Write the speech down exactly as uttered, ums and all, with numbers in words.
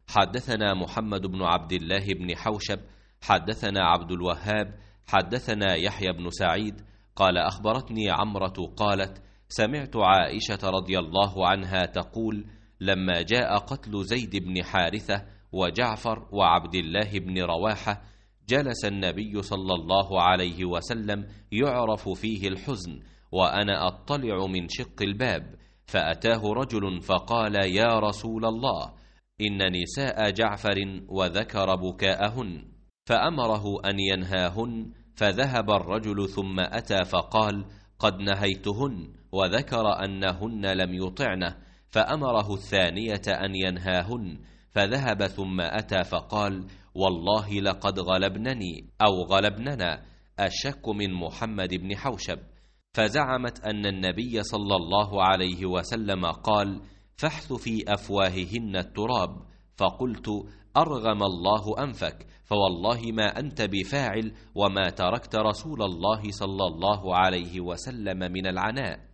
حدثنا محمد بن عبد الله بن حوشب حدثنا عبد الوهاب حدثنا يحيى بن سعيد قال أخبرتني عمرة قالت سمعت عائشة رضي الله عنها تقول لما جاء قتل زيد بن حارثة وجعفر وعبد الله بن رواحة جلس النبي صلى الله عليه وسلم يعرف فيه الحزن وأنا أطلع من شق الباب، فأتاه رجل فقال يا رسول الله إن نساء جعفر وذكر بكاءهن، فأمره أن ينهاهن، فذهب الرجل ثم أتى فقال قد نهيتهن، وذكر أنهن لم يطعنه، فأمره الثانية أن ينهاهن، فذهب ثم أتى فقال والله لقد غلبنني أو غلبننا الشك من محمد بن حوشب، فزعمت أن النبي صلى الله عليه وسلم قال فاحث في أفواههن التراب، فقلت أرغم الله أنفك، فوالله ما أنت بفاعل وما تركت رسول الله صلى الله عليه وسلم من العناء.